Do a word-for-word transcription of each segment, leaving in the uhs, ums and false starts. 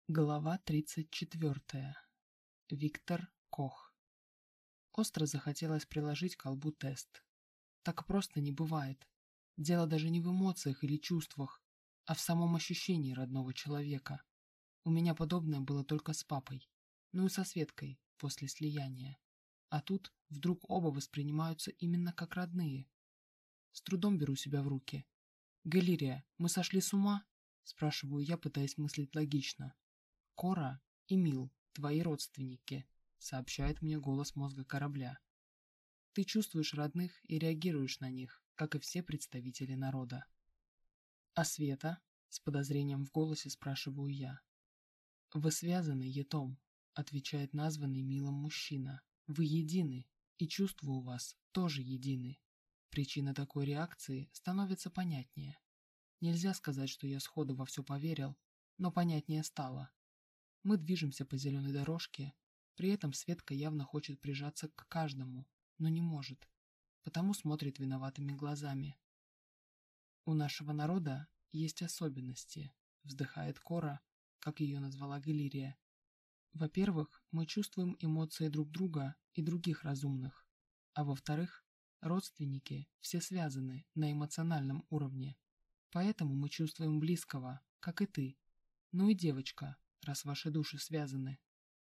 Глава тридцать четвёртая. Виктор Кох. Остро захотелось приложить к колбу тест. Так просто не бывает. Дело даже не в эмоциях или чувствах, а в самом ощущении родного человека. У меня подобное было только с папой, ну и со Светкой после слияния. А тут вдруг оба воспринимаются именно как родные. С трудом беру себя в руки. «Галерия, мы сошли с ума?» – спрашиваю я, пытаясь мыслить логично. «Кора и Мил, твои родственники», — сообщает мне голос мозга корабля. «Ты чувствуешь родных и реагируешь на них, как и все представители народа». «А Света?» — с подозрением в голосе спрашиваю я. «Вы связаны, Етом», — отвечает названный Милом мужчина. «Вы едины, и чувства у вас тоже едины». Причина такой реакции становится понятнее. Нельзя сказать, что я сходу во все поверил, но понятнее стало. Мы движемся по зеленой дорожке, при этом Светка явно хочет прижаться к каждому, но не может, потому смотрит виноватыми глазами. «У нашего народа есть особенности», — вздыхает Кора, как ее назвала Галерия. «Во-первых, мы чувствуем эмоции друг друга и других разумных, а во-вторых, родственники все связаны на эмоциональном уровне, поэтому мы чувствуем близкого, как и ты, ну и девочка, раз ваши души связаны».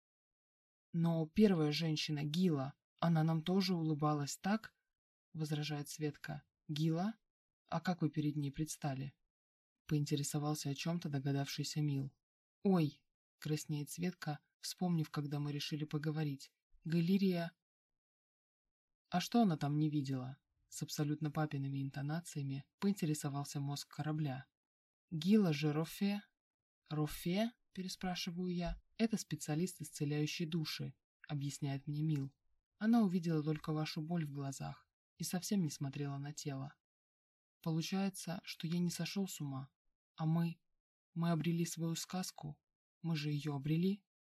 «Но первая женщина, Гила, она нам тоже улыбалась, так?» — возражает Светка. «Гила? А как вы перед ней предстали?» — поинтересовался о чем-то догадавшийся Мил. «Ой!» — краснеет Светка, вспомнив, когда мы решили поговорить. «Галерия...» «А что она там не видела?» — с абсолютно папиными интонациями поинтересовался мозг корабля. «Гила же Рофе...» «Рофе?» — переспрашиваю я. «Это специалист, исцеляющий души», — объясняет мне Мил. «Она увидела только вашу боль в глазах и совсем не смотрела на тело. Получается, что я не сошел с ума, а мы... Мы обрели свою сказку. Мы же ее обрели.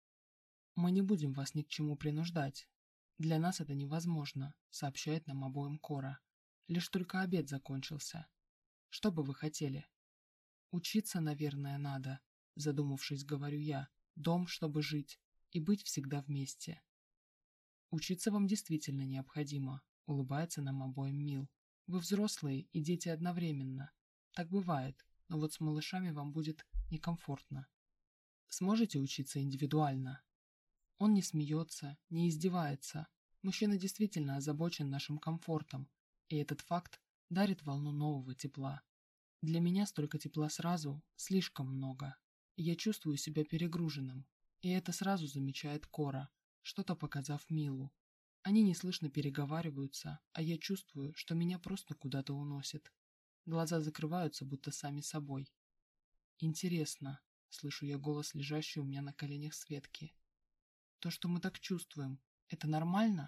Мы не будем вас ни к чему принуждать. Для нас это невозможно», — сообщает нам обоим Кора. «Лишь только обед закончился. Что бы вы хотели?» «Учиться, наверное, надо», — задумавшись, говорю я. «Дом, чтобы жить, и быть всегда вместе». «Учиться вам действительно необходимо», — улыбается нам обоим Мил. «Вы взрослые и дети одновременно. Так бывает, но вот с малышами вам будет некомфортно. Сможете учиться индивидуально?» Он не смеется, не издевается. Мужчина действительно озабочен нашим комфортом, и этот факт дарит волну нового тепла. Для меня столько тепла сразу слишком много. Я чувствую себя перегруженным, и это сразу замечает Кора, что-то показав Милу. Они неслышно переговариваются, а я чувствую, что меня просто куда-то уносит. Глаза закрываются, будто сами собой. «Интересно», — слышу я голос, лежащий у меня на коленях Светки. «То, что мы так чувствуем, это нормально?»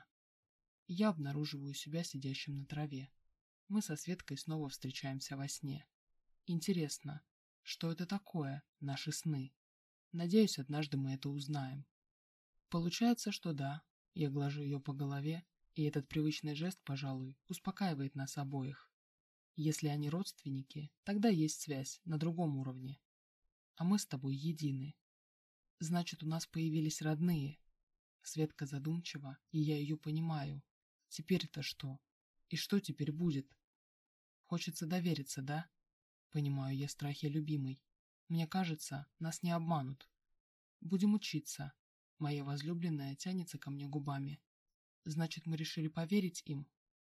Я обнаруживаю себя сидящим на траве. Мы со Светкой снова встречаемся во сне. Интересно, что это такое, наши сны? Надеюсь, однажды мы это узнаем. Получается, что да. Я глажу ее по голове, и этот привычный жест, пожалуй, успокаивает нас обоих. Если они родственники, тогда есть связь на другом уровне. А мы с тобой едины. Значит, у нас появились родные. Светка задумчива, и я ее понимаю. Теперь-то что? И что теперь будет? Хочется довериться, да? Понимаю я страхи любимой. Мне кажется, нас не обманут. Будем учиться. Моя возлюбленная тянется ко мне губами. Значит, мы решили поверить им?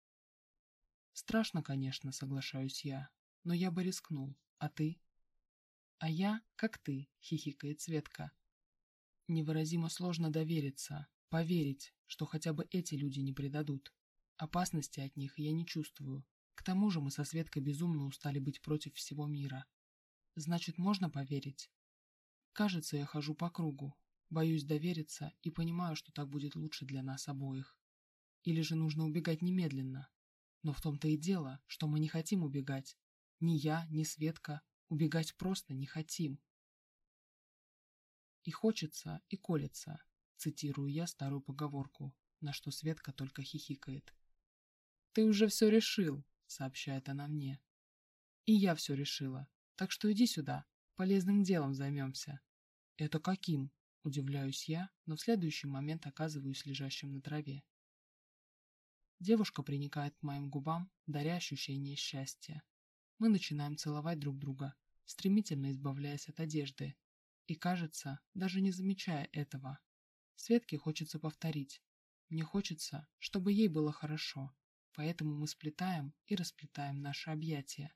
Страшно, конечно, соглашаюсь я. Но я бы рискнул. А ты? А я, как ты, хихикает Светка. Невыразимо сложно довериться, поверить, что хотя бы эти люди не предадут. Опасности от них я не чувствую. К тому же мы со Светкой безумно устали быть против всего мира. Значит, можно поверить? Кажется, я хожу по кругу, боюсь довериться и понимаю, что так будет лучше для нас обоих. Или же нужно убегать немедленно? Но в том-то и дело, что мы не хотим убегать. Ни я, ни Светка убегать просто не хотим. И хочется, и колется, цитирую я старую поговорку, на что Светка только хихикает. «Ты уже все решил», — сообщает она мне. «И я все решила, так что иди сюда, полезным делом займемся». «Это каким?» – удивляюсь я, но в следующий момент оказываюсь лежащим на траве. Девушка приникает к моим губам, даря ощущение счастья. Мы начинаем целовать друг друга, стремительно избавляясь от одежды, и, кажется, даже не замечая этого. Светке хочется повторить. Мне хочется, чтобы ей было хорошо, поэтому мы сплетаем и расплетаем наши объятия.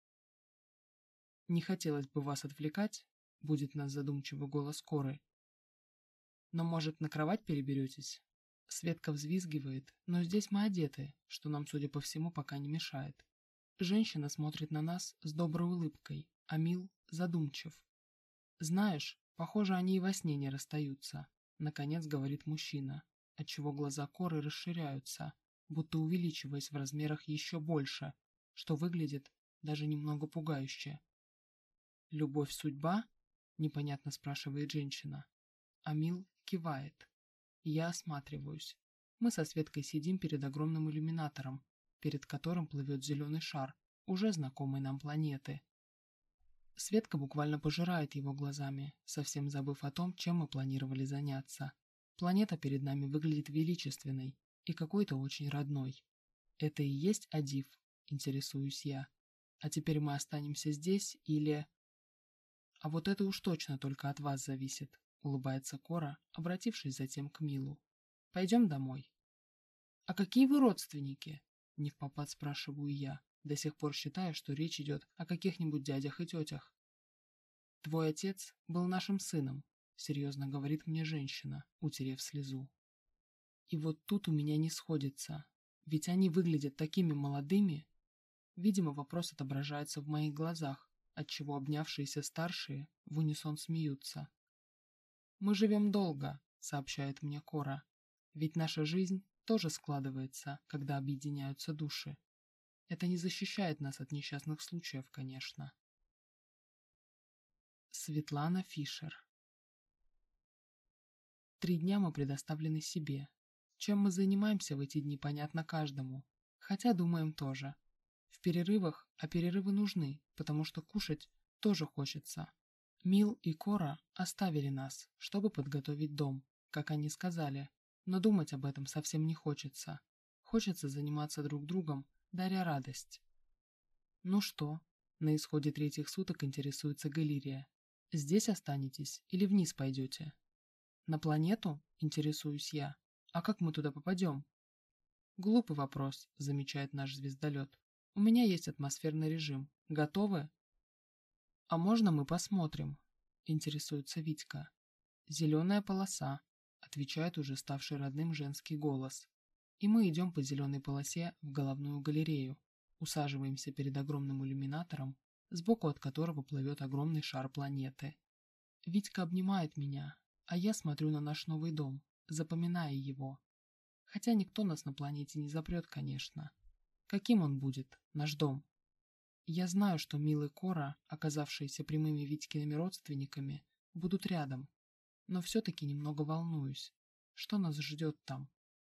«Не хотелось бы вас отвлекать», — будет нас задумчивый голос Коры. «Но, может, на кровать переберетесь?» Светка взвизгивает, но здесь мы одеты, что нам, судя по всему, пока не мешает. Женщина смотрит на нас с доброй улыбкой, а Мил задумчив. «Знаешь, похоже, они и во сне не расстаются», — наконец говорит мужчина, отчего глаза Коры расширяются, будто увеличиваясь в размерах еще больше, что выглядит даже немного пугающе. «Любовь — судьба?» — непонятно спрашивает женщина. А Мил кивает. Я осматриваюсь. Мы со Светкой сидим перед огромным иллюминатором, перед которым плывет зеленый шар, уже знакомой нам планеты. Светка буквально пожирает его глазами, совсем забыв о том, чем мы планировали заняться. Планета перед нами выглядит величественной и какой-то очень родной. Это и есть Адив, интересуюсь я. А теперь мы останемся здесь или... А вот это уж точно только от вас зависит, улыбается Кора, обратившись затем к Милу. Пойдем домой. А какие вы родственники? Невпопад спрашиваю я, до сих пор считая, что речь идет о каких-нибудь дядях и тетях. Твой отец был нашим сыном, серьезно говорит мне женщина, утерев слезу. И вот тут у меня не сходится, ведь они выглядят такими молодыми. Видимо, вопрос отображается в моих глазах, отчего обнявшиеся старшие в унисон смеются. «Мы живем долго», — сообщает мне Кора, «ведь наша жизнь тоже складывается, когда объединяются души. Это не защищает нас от несчастных случаев, конечно». Светлана Фишер. Три дня мы предоставлены себе. Чем мы занимаемся в эти дни, понятно каждому, хотя думаем тоже. В перерывах, а перерывы нужны, потому что кушать тоже хочется. Мил и Кора оставили нас, чтобы подготовить дом, как они сказали, но думать об этом совсем не хочется. Хочется заниматься друг другом, даря радость. «Ну что?» — на исходе третьих суток интересуется Галерия. «Здесь останетесь или вниз пойдете?» «На планету?» — интересуюсь я. «А как мы туда попадем?» «Глупый вопрос», — замечает наш звездолет. «У меня есть атмосферный режим. Готовы?» «А можно мы посмотрим?» — интересуется Витька. «Зеленая полоса», — отвечает уже ставший родным женский голос. И мы идем по зеленой полосе в головную галерею, усаживаемся перед огромным иллюминатором, сбоку от которого плывет огромный шар планеты. Витька обнимает меня, а я смотрю на наш новый дом, запоминая его. Хотя никто нас на планете не запрет, конечно. Каким он будет, наш дом? Я знаю, что Мил и Кора, оказавшиеся прямыми Витькиными родственниками, будут рядом, но все-таки немного волнуюсь. Что нас ждет там?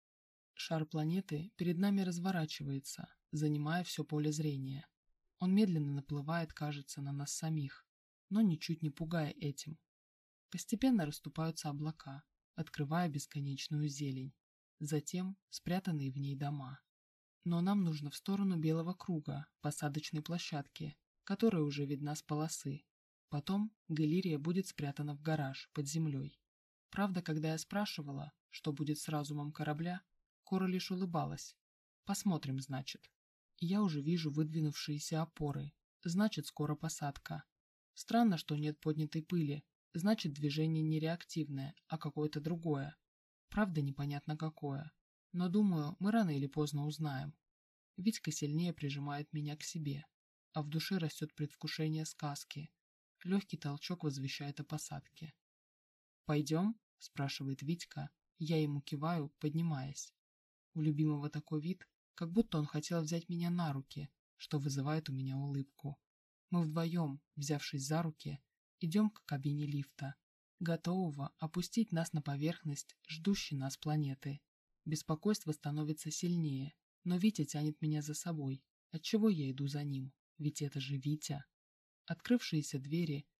Шар планеты перед нами разворачивается, занимая все поле зрения. Он медленно наплывает, кажется, на нас самих, но ничуть не пугая этим. Постепенно расступаются облака, открывая бесконечную зелень, затем спрятанные в ней дома. Но нам нужно в сторону белого круга, посадочной площадки, которая уже видна с полосы. Потом галерея будет спрятана в гараж, под землей. Правда, когда я спрашивала, что будет с разумом корабля, Кора лишь улыбалась. Посмотрим, значит. Я уже вижу выдвинувшиеся опоры. Значит, скоро посадка. Странно, что нет поднятой пыли. Значит, движение не реактивное, а какое-то другое. Правда, непонятно какое. Но, думаю, мы рано или поздно узнаем. Витька сильнее прижимает меня к себе, а в душе растет предвкушение сказки. Легкий толчок возвещает о посадке. «Пойдем?» – спрашивает Витька. Я ему киваю, поднимаясь. У любимого такой вид, как будто он хотел взять меня на руки, что вызывает у меня улыбку. Мы вдвоем, взявшись за руки, идем к кабине лифта, готового опустить нас на поверхность ждущей нас планеты. Беспокойство становится сильнее, но Витя тянет меня за собой. Отчего я иду за ним? Ведь это же Витя. Открывшиеся двери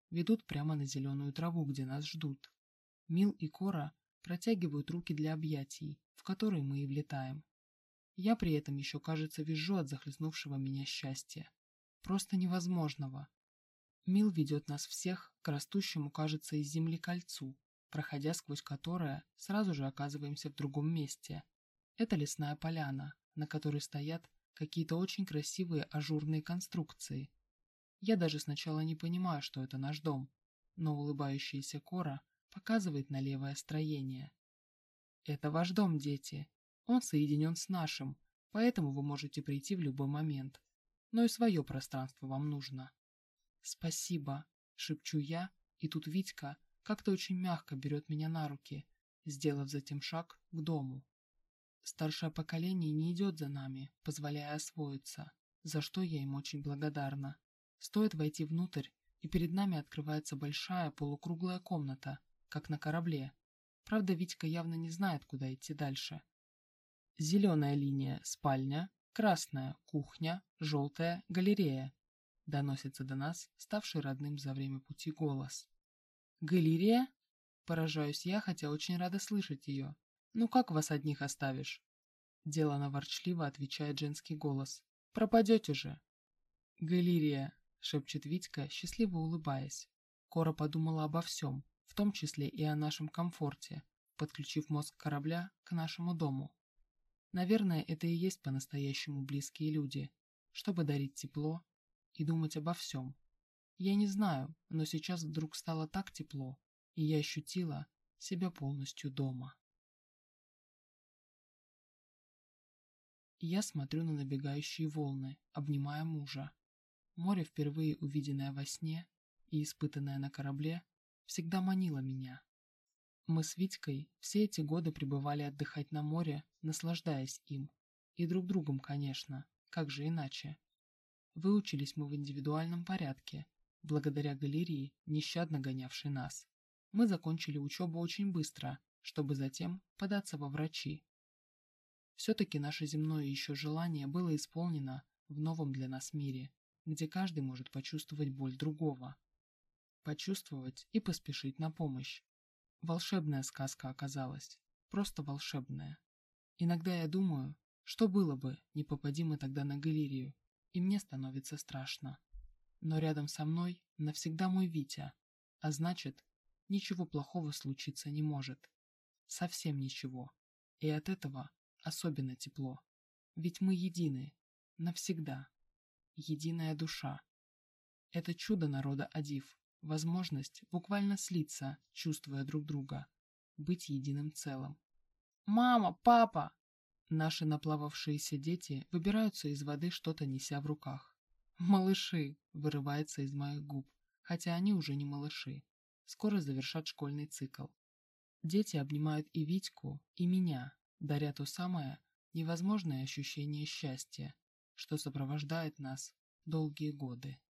ведут прямо на зеленую траву, где нас ждут. Мил и Кора протягивают руки для объятий, в которые мы и влетаем. Я при этом еще, кажется, визжу от захлестнувшего меня счастья. Просто невозможного. Мил ведет нас всех к растущему, кажется, из земли кольцу, проходя сквозь которое, сразу же оказываемся в другом месте. Это лесная поляна, на которой стоят какие-то очень красивые ажурные конструкции. Я даже сначала не понимаю, что это наш дом, но улыбающаяся Кора показывает на левое строение. Это ваш дом, дети. Он соединен с нашим, поэтому вы можете прийти в любой момент. Но и свое пространство вам нужно. «Спасибо», — шепчу я, и тут Витька как-то очень мягко берет меня на руки, сделав затем шаг к дому. Старшее поколение не идет за нами, позволяя освоиться, за что я им очень благодарна. Стоит войти внутрь, и перед нами открывается большая полукруглая комната, как на корабле. Правда, Витька явно не знает, куда идти дальше. Зеленая линия – спальня, красная – кухня, желтая – галерея. Доносится до нас ставший родным за время пути голос. «Галерея?» – поражаюсь я, хотя очень рада слышать ее. «Ну как вас одних оставишь?» Делано ворчливо отвечает женский голос. «Пропадете же!» «Галерея!» – шепчет Витька, счастливо улыбаясь. Кора подумала обо всем, в том числе и о нашем комфорте, подключив мозг корабля к нашему дому. Наверное, это и есть по-настоящему близкие люди, чтобы дарить тепло и думать обо всем. Я не знаю, но сейчас вдруг стало так тепло, и я ощутила себя полностью дома. Я смотрю на набегающие волны, обнимая мужа. Море, впервые увиденное во сне и испытанное на корабле, всегда манило меня. Мы с Витькой все эти годы пребывали отдыхать на море, наслаждаясь им. И друг другом, конечно, как же иначе. Выучились мы в индивидуальном порядке, благодаря галерее, нещадно гонявшей нас. Мы закончили учебу очень быстро, чтобы затем податься во врачи. Все-таки наше земное еще желание было исполнено в новом для нас мире, где каждый может почувствовать боль другого. Почувствовать и поспешить на помощь. Волшебная сказка оказалась, просто волшебная. Иногда я думаю, что было бы, не попади мы тогда на галерею, и мне становится страшно. Но рядом со мной навсегда мой Витя, а значит, ничего плохого случиться не может. Совсем ничего. И от этого особенно тепло. Ведь мы едины, навсегда. Единая душа. Это чудо народа Адив. Возможность буквально слиться, чувствуя друг друга, быть единым целым. «Мама! Папа!» Наши наплававшиеся дети выбираются из воды, что-то неся в руках. «Малыши!» – вырывается из моих губ, хотя они уже не малыши. Скоро завершат школьный цикл. Дети обнимают и Витьку, и меня, даря то самое невозможное ощущение счастья, что сопровождает нас долгие годы.